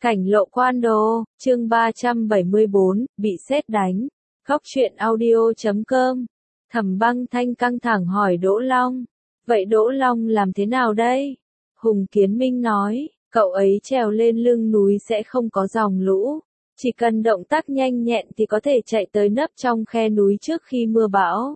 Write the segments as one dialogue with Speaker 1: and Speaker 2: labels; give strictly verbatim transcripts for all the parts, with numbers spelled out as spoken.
Speaker 1: Cảnh lộ quan đồ, chương ba trăm bảy mươi bốn, bị sét đánh. Góc truyện audio chấm com. Thẩm Băng Thanh căng thẳng hỏi Đỗ Long. Vậy Đỗ Long làm thế nào đây? Hùng Kiến Minh nói, cậu ấy trèo lên lưng núi sẽ không có dòng lũ. Chỉ cần động tác nhanh nhẹn thì có thể chạy tới nấp trong khe núi trước khi mưa bão.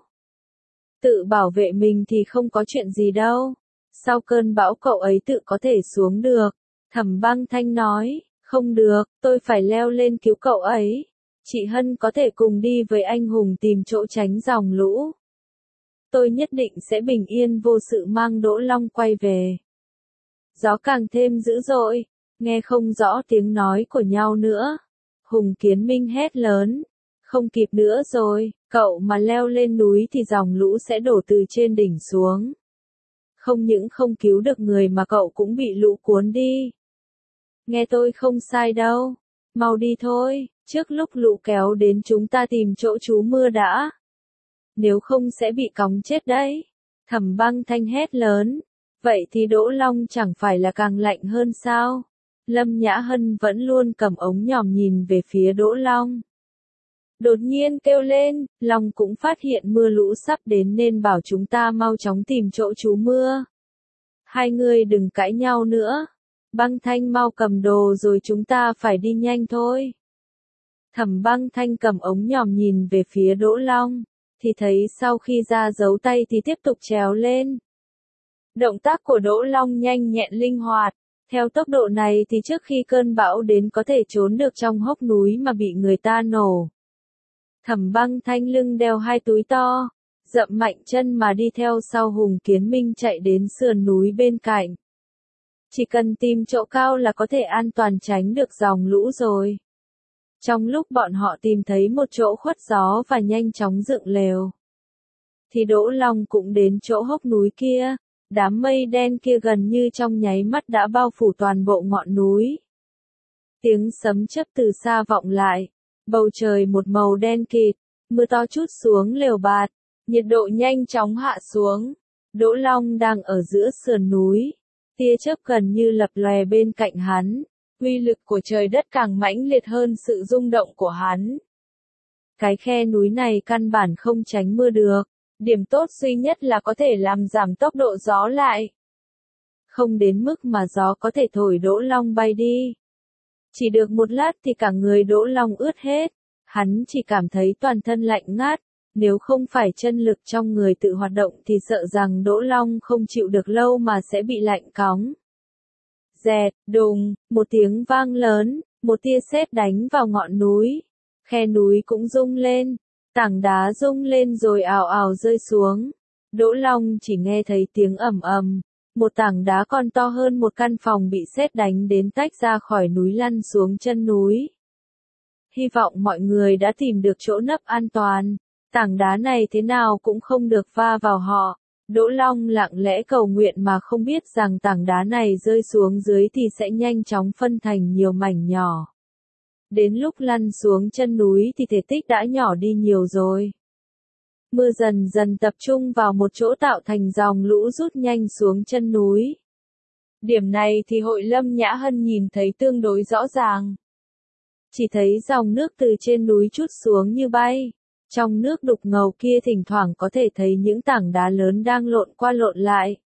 Speaker 1: Tự bảo vệ mình thì không có chuyện gì đâu. Sau cơn bão cậu ấy tự có thể xuống được. Thẩm Băng Thanh nói, không được, tôi phải leo lên cứu cậu ấy. Chị Hân có thể cùng đi với anh Hùng tìm chỗ tránh dòng lũ. Tôi nhất định sẽ bình yên vô sự mang Đỗ Long quay về. Gió càng thêm dữ dội, nghe không rõ tiếng nói của nhau nữa. Hùng Kiến Minh hét lớn, không kịp nữa rồi, cậu mà leo lên núi thì dòng lũ sẽ đổ từ trên đỉnh xuống. Không những không cứu được người mà cậu cũng bị lũ cuốn đi. Nghe tôi không sai đâu, mau đi thôi, trước lúc lũ kéo đến chúng ta tìm chỗ trú mưa đã. Nếu không sẽ bị cóng chết đấy. Thẩm Băng Thanh hét lớn, vậy thì Đỗ Long chẳng phải là càng lạnh hơn sao? Lâm Nhã Hân vẫn luôn cầm ống nhòm nhìn về phía Đỗ Long. Đột nhiên kêu lên, Long cũng phát hiện mưa lũ sắp đến nên bảo chúng ta mau chóng tìm chỗ trú mưa. Hai người đừng cãi nhau nữa. Băng Thanh mau cầm đồ rồi chúng ta phải đi nhanh thôi. Thẩm Băng Thanh cầm ống nhòm nhìn về phía Đỗ Long, thì thấy sau khi ra giấu tay thì tiếp tục trèo lên. Động tác của Đỗ Long nhanh nhẹn linh hoạt, theo tốc độ này thì trước khi cơn bão đến có thể trốn được trong hốc núi mà bị người ta nổ. Thẩm Băng Thanh lưng đeo hai túi to, dậm mạnh chân mà đi theo sau Hùng Kiến Minh chạy đến sườn núi bên cạnh. Chỉ cần tìm chỗ cao là có thể an toàn tránh được dòng lũ rồi. Trong lúc bọn họ tìm thấy một chỗ khuất gió và nhanh chóng dựng lều, thì Đỗ Long cũng đến chỗ hốc núi kia. Đám mây đen kia gần như trong nháy mắt đã bao phủ toàn bộ ngọn núi. Tiếng sấm chớp từ xa vọng lại, bầu trời một màu đen kịt, mưa to trút xuống lều bạt, nhiệt độ nhanh chóng hạ xuống. Đỗ Long đang ở giữa sườn núi, tia chớp gần như lập lòe bên cạnh hắn, uy lực của trời đất càng mãnh liệt hơn sự rung động của hắn. Cái khe núi này căn bản không tránh mưa được. Điểm tốt duy nhất là có thể làm giảm tốc độ gió lại. Không đến mức mà gió có thể thổi Đỗ Long bay đi. Chỉ được một lát thì cả người Đỗ Long ướt hết. Hắn chỉ cảm thấy toàn thân lạnh ngát. Nếu không phải chân lực trong người tự hoạt động thì sợ rằng Đỗ Long không chịu được lâu mà sẽ bị lạnh cóng. Dẹt, đùng, một tiếng vang lớn, một tia sét đánh vào ngọn núi. Khe núi cũng rung lên. Tảng đá rung lên rồi ào ào rơi xuống. Đỗ Long chỉ nghe thấy tiếng ầm ầm, một tảng đá còn to hơn một căn phòng bị sét đánh đến tách ra khỏi núi lăn xuống chân núi. Hy vọng mọi người đã tìm được chỗ nấp an toàn. Tảng đá này thế nào cũng không được va vào họ. Đỗ Long lặng lẽ cầu nguyện mà không biết rằng tảng đá này rơi xuống dưới thì sẽ nhanh chóng phân thành nhiều mảnh nhỏ. Đến lúc lăn xuống chân núi thì thể tích đã nhỏ đi nhiều rồi. Mưa dần dần tập trung vào một chỗ tạo thành dòng lũ rút nhanh xuống chân núi. Điểm này thì Hội Lâm Nhã Hân nhìn thấy tương đối rõ ràng. Chỉ thấy dòng nước từ trên núi trút xuống như bay. Trong nước đục ngầu kia thỉnh thoảng có thể thấy những tảng đá lớn đang lộn qua lộn lại.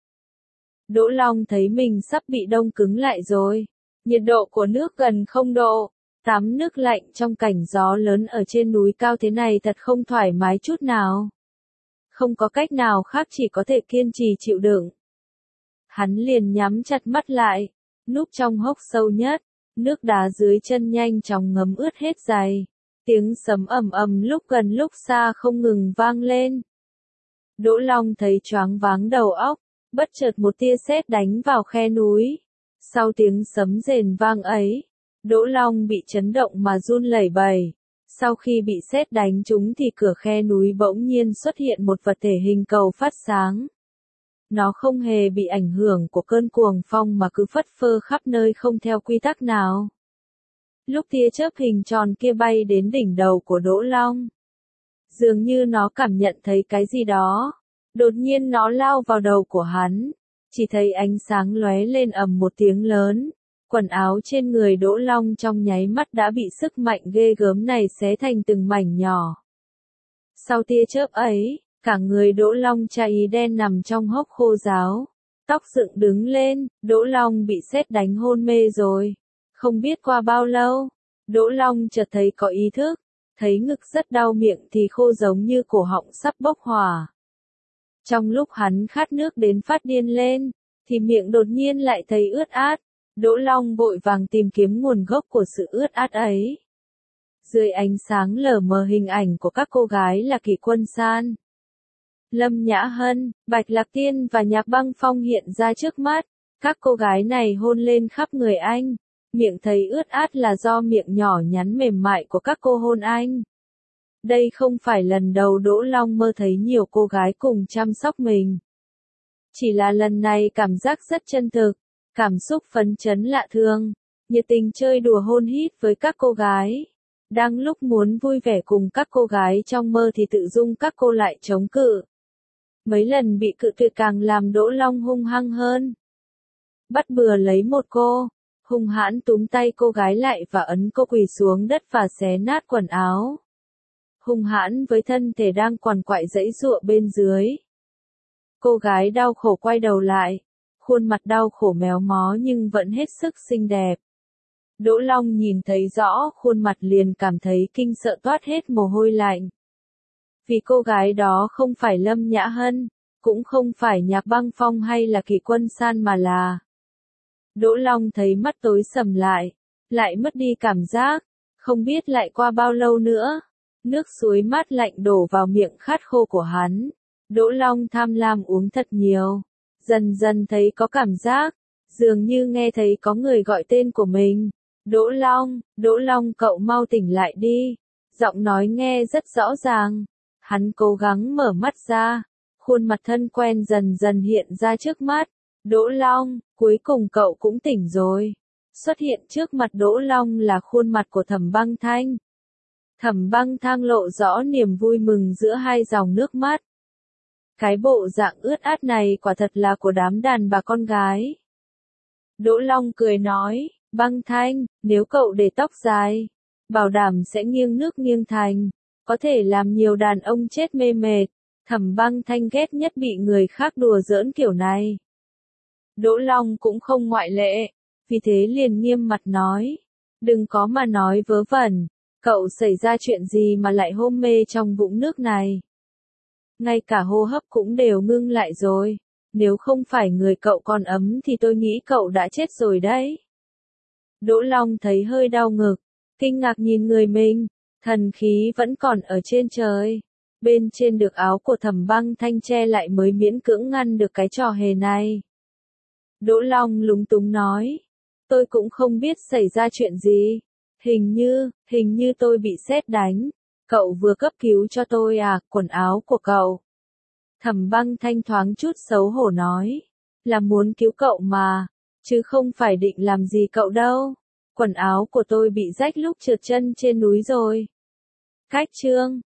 Speaker 1: Đỗ Long thấy mình sắp bị đông cứng lại rồi. Nhiệt độ của nước gần không độ. Tắm nước lạnh trong cảnh gió lớn ở trên núi cao thế này thật không thoải mái chút nào. Không có cách nào khác chỉ có thể kiên trì chịu đựng. Hắn liền nhắm chặt mắt lại, núp trong hốc sâu nhất, nước đá dưới chân nhanh chóng ngấm ướt hết giày. Tiếng sấm ầm ầm lúc gần lúc xa không ngừng vang lên. Đỗ Long thấy choáng váng đầu óc, bất chợt một tia sét đánh vào khe núi. Sau tiếng sấm rền vang ấy, Đỗ Long bị chấn động mà run lẩy bẩy. Sau khi bị sét đánh trúng thì cửa khe núi bỗng nhiên xuất hiện một vật thể hình cầu phát sáng. Nó không hề bị ảnh hưởng của cơn cuồng phong mà cứ phất phơ khắp nơi không theo quy tắc nào. Lúc tia chớp hình tròn kia bay đến đỉnh đầu của Đỗ Long, dường như nó cảm nhận thấy cái gì đó. Đột nhiên nó lao vào đầu của hắn. Chỉ thấy ánh sáng lóe lên ầm một tiếng lớn. Quần áo trên người Đỗ Long trong nháy mắt đã bị sức mạnh ghê gớm này xé thành từng mảnh nhỏ. Sau tia chớp ấy, cả người Đỗ Long cháy đen nằm trong hốc khô ráo. Tóc dựng đứng lên, Đỗ Long bị sét đánh hôn mê rồi. Không biết qua bao lâu, Đỗ Long chợt thấy có ý thức, thấy ngực rất đau, miệng thì khô giống như cổ họng sắp bốc hỏa. Trong lúc hắn khát nước đến phát điên lên, thì miệng đột nhiên lại thấy ướt át. Đỗ Long vội vàng tìm kiếm nguồn gốc của sự ướt át ấy. Dưới ánh sáng lờ mờ hình ảnh của các cô gái là Kỷ Quân San, Lâm Nhã Hân, Bạch Lạc Tiên và Nhạc Băng Phong hiện ra trước mắt. Các cô gái này hôn lên khắp người anh. Miệng thấy ướt át là do miệng nhỏ nhắn mềm mại của các cô hôn anh. Đây không phải lần đầu Đỗ Long mơ thấy nhiều cô gái cùng chăm sóc mình. Chỉ là lần này cảm giác rất chân thực, cảm xúc phấn chấn lạ thường, nhiệt tình chơi đùa hôn hít với các cô gái. Đang lúc muốn vui vẻ cùng các cô gái trong mơ thì tự dưng các cô lại chống cự. Mấy lần bị cự tuyệt càng làm Đỗ Long hung hăng hơn. Bắt bừa lấy một cô, hung hãn túm tay cô gái lại và ấn cô quỳ xuống đất và xé nát quần áo. Hung hãn với thân thể đang quằn quại giãy giụa bên dưới. Cô gái đau khổ quay đầu lại, khuôn mặt đau khổ méo mó nhưng vẫn hết sức xinh đẹp. Đỗ Long nhìn thấy rõ khuôn mặt liền cảm thấy kinh sợ toát hết mồ hôi lạnh. Vì cô gái đó không phải Lâm Nhã Hân, cũng không phải Nhạc Băng Phong hay là Kỷ Quân San mà là. Đỗ Long thấy mắt tối sầm lại, lại mất đi cảm giác, không biết lại qua bao lâu nữa. Nước suối mát lạnh đổ vào miệng khát khô của hắn. Đỗ Long tham lam uống thật nhiều, dần dần thấy có cảm giác, dường như nghe thấy có người gọi tên của mình. Đỗ Long, Đỗ Long cậu mau tỉnh lại đi. Giọng nói nghe rất rõ ràng. Hắn cố gắng mở mắt ra, khuôn mặt thân quen dần dần hiện ra trước mắt. Đỗ Long, cuối cùng cậu cũng tỉnh rồi. Xuất hiện trước mặt Đỗ Long là khuôn mặt của Thẩm Băng Thanh. Thẩm Băng Thang lộ rõ niềm vui mừng giữa hai dòng nước mắt. Cái bộ dạng ướt át này quả thật là của đám đàn bà con gái. Đỗ Long cười nói, Băng Thanh, nếu cậu để tóc dài, bảo đảm sẽ nghiêng nước nghiêng thành, có thể làm nhiều đàn ông chết mê mệt. Thẩm Băng Thanh ghét nhất bị người khác đùa giỡn kiểu này. Đỗ Long cũng không ngoại lệ, vì thế liền nghiêm mặt nói, đừng có mà nói vớ vẩn, cậu xảy ra chuyện gì mà lại hôn mê trong vũng nước này. Ngay cả hô hấp cũng đều ngưng lại rồi, nếu không phải người cậu còn ấm thì tôi nghĩ cậu đã chết rồi đấy. Đỗ Long thấy hơi đau ngực, kinh ngạc nhìn người mình, thần khí vẫn còn ở trên trời. Bên trên được áo của Thẩm Băng Thanh che lại mới miễn cưỡng ngăn được cái trò hề này. Đỗ Long lúng túng nói, tôi cũng không biết xảy ra chuyện gì, hình như, hình như tôi bị sét đánh, cậu vừa cấp cứu cho tôi à, quần áo của cậu. Thẩm Băng Thanh thoáng chút xấu hổ nói, là muốn cứu cậu mà, chứ không phải định làm gì cậu đâu, quần áo của tôi bị rách lúc trượt chân trên núi rồi. Cách chương